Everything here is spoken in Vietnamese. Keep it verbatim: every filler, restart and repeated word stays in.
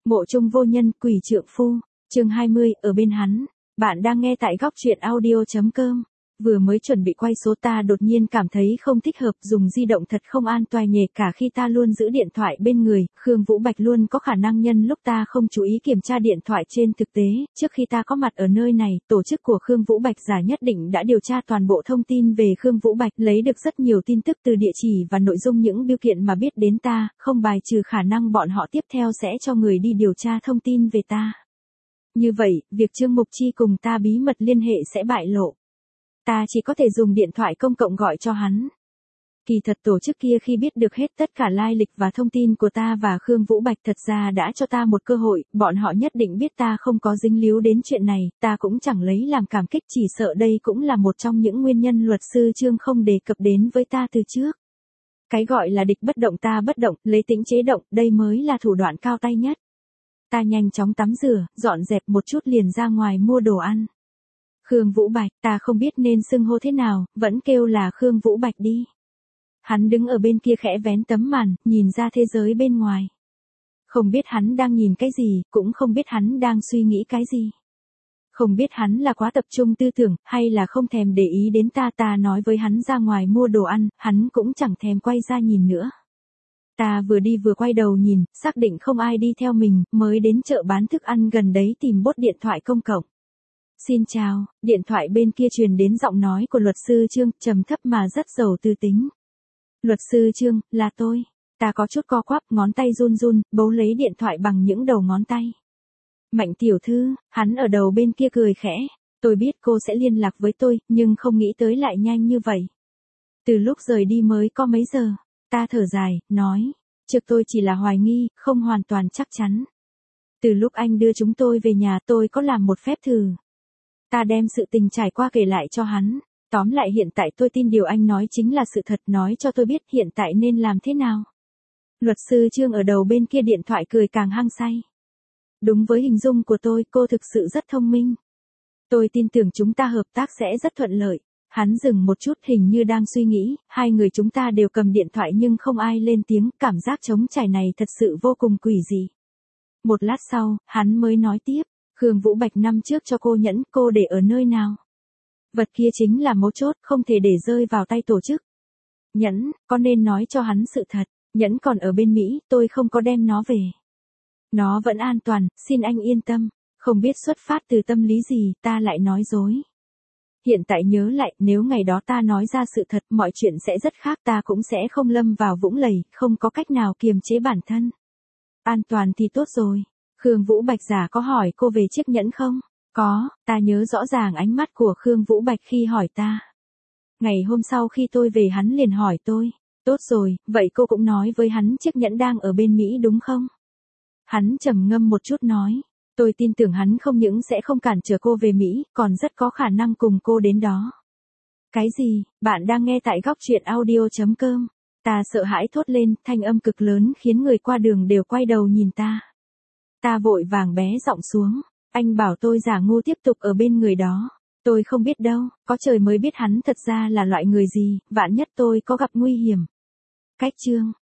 Mộ Chung Vô Nhân, Quỷ Trượng Phu, chương hai mươi, ở bên hắn. Bạn đang nghe tại góc truyện audio.com. Vừa mới chuẩn bị quay số ta đột nhiên cảm thấy không thích hợp, dùng di động thật không an toàn nhỉ, cả khi ta luôn giữ điện thoại bên người, Khương Vũ Bạch luôn có khả năng nhân lúc ta không chú ý kiểm tra điện thoại. Trên thực tế, trước khi ta có mặt ở nơi này, tổ chức của Khương Vũ Bạch giả nhất định đã điều tra toàn bộ thông tin về Khương Vũ Bạch, lấy được rất nhiều tin tức từ địa chỉ và nội dung những bưu kiện mà biết đến ta, không bài trừ khả năng bọn họ tiếp theo sẽ cho người đi điều tra thông tin về ta. Như vậy, việc Trương Mục Chi cùng ta bí mật liên hệ sẽ bại lộ. Ta chỉ có thể dùng điện thoại công cộng gọi cho hắn. Kỳ thật tổ chức kia khi biết được hết tất cả lai lịch và thông tin của ta và Khương Vũ Bạch thật ra đã cho ta một cơ hội, bọn họ nhất định biết ta không có dính líu đến chuyện này, ta cũng chẳng lấy làm cảm kích, chỉ sợ đây cũng là một trong những nguyên nhân luật sư Trương không đề cập đến với ta từ trước. Cái gọi là địch bất động ta bất động, lấy tính chế động, đây mới là thủ đoạn cao tay nhất. Ta nhanh chóng tắm rửa, dọn dẹp một chút liền ra ngoài mua đồ ăn. Khương Vũ Bạch, ta không biết nên xưng hô thế nào, vẫn kêu là Khương Vũ Bạch đi. Hắn đứng ở bên kia khẽ vén tấm màn, nhìn ra thế giới bên ngoài. Không biết hắn đang nhìn cái gì, cũng không biết hắn đang suy nghĩ cái gì. Không biết hắn là quá tập trung tư tưởng, hay là không thèm để ý đến ta. Ta nói với hắn ra ngoài mua đồ ăn, hắn cũng chẳng thèm quay ra nhìn nữa. Ta vừa đi vừa quay đầu nhìn, xác định không ai đi theo mình, mới đến chợ bán thức ăn gần đấy tìm bốt điện thoại công cộng. Xin chào, điện thoại bên kia truyền đến giọng nói của luật sư Trương, trầm thấp mà rất giàu tư tính. Luật sư Trương, là tôi. Ta có chút co quắp, ngón tay run run, bấu lấy điện thoại bằng những đầu ngón tay. Mạnh tiểu thư, hắn ở đầu bên kia cười khẽ. Tôi biết cô sẽ liên lạc với tôi, nhưng không nghĩ tới lại nhanh như vậy. Từ lúc rời đi mới có mấy giờ. Ta thở dài, nói. Trước tôi chỉ là hoài nghi, không hoàn toàn chắc chắn. Từ lúc anh đưa chúng tôi về nhà tôi có làm một phép thử. Ta đem sự tình trải qua kể lại cho hắn. Tóm lại hiện tại tôi tin điều anh nói chính là sự thật, nói cho tôi biết hiện tại nên làm thế nào. Luật sư Trương ở đầu bên kia điện thoại cười càng hăng say. Đúng với hình dung của tôi, cô thực sự rất thông minh. Tôi tin tưởng chúng ta hợp tác sẽ rất thuận lợi. Hắn dừng một chút, hình như đang suy nghĩ, hai người chúng ta đều cầm điện thoại nhưng không ai lên tiếng, cảm giác trống trải này thật sự vô cùng quỷ dị. Một lát sau, hắn mới nói tiếp. Khương Vũ Bạch năm trước cho cô nhẫn, cô để ở nơi nào? Vật kia chính là mấu chốt, không thể để rơi vào tay tổ chức. Nhẫn, có nên nói cho hắn sự thật, nhẫn còn ở bên Mỹ, tôi không có đem nó về. Nó vẫn an toàn, xin anh yên tâm, không biết xuất phát từ tâm lý gì, ta lại nói dối. Hiện tại nhớ lại, nếu ngày đó ta nói ra sự thật, mọi chuyện sẽ rất khác, ta cũng sẽ không lâm vào vũng lầy, không có cách nào kiềm chế bản thân. An toàn thì tốt rồi. Khương Vũ Bạch giả có hỏi cô về chiếc nhẫn không? Có, ta nhớ rõ ràng ánh mắt của Khương Vũ Bạch khi hỏi ta. Ngày hôm sau khi tôi về hắn liền hỏi tôi. Tốt rồi, vậy cô cũng nói với hắn chiếc nhẫn đang ở bên Mỹ đúng không? Hắn trầm ngâm một chút nói. Tôi tin tưởng hắn không những sẽ không cản trở cô về Mỹ, còn rất có khả năng cùng cô đến đó. Cái gì? Bạn đang nghe tại góc truyện audio.com. Ta sợ hãi thốt lên, thanh âm cực lớn khiến người qua đường đều quay đầu nhìn ta. Ta vội vàng bé giọng xuống. Anh bảo tôi giả ngu tiếp tục ở bên người đó. Tôi không biết đâu, có trời mới biết hắn thật ra là loại người gì, vạn nhất tôi có gặp nguy hiểm. Cách chương.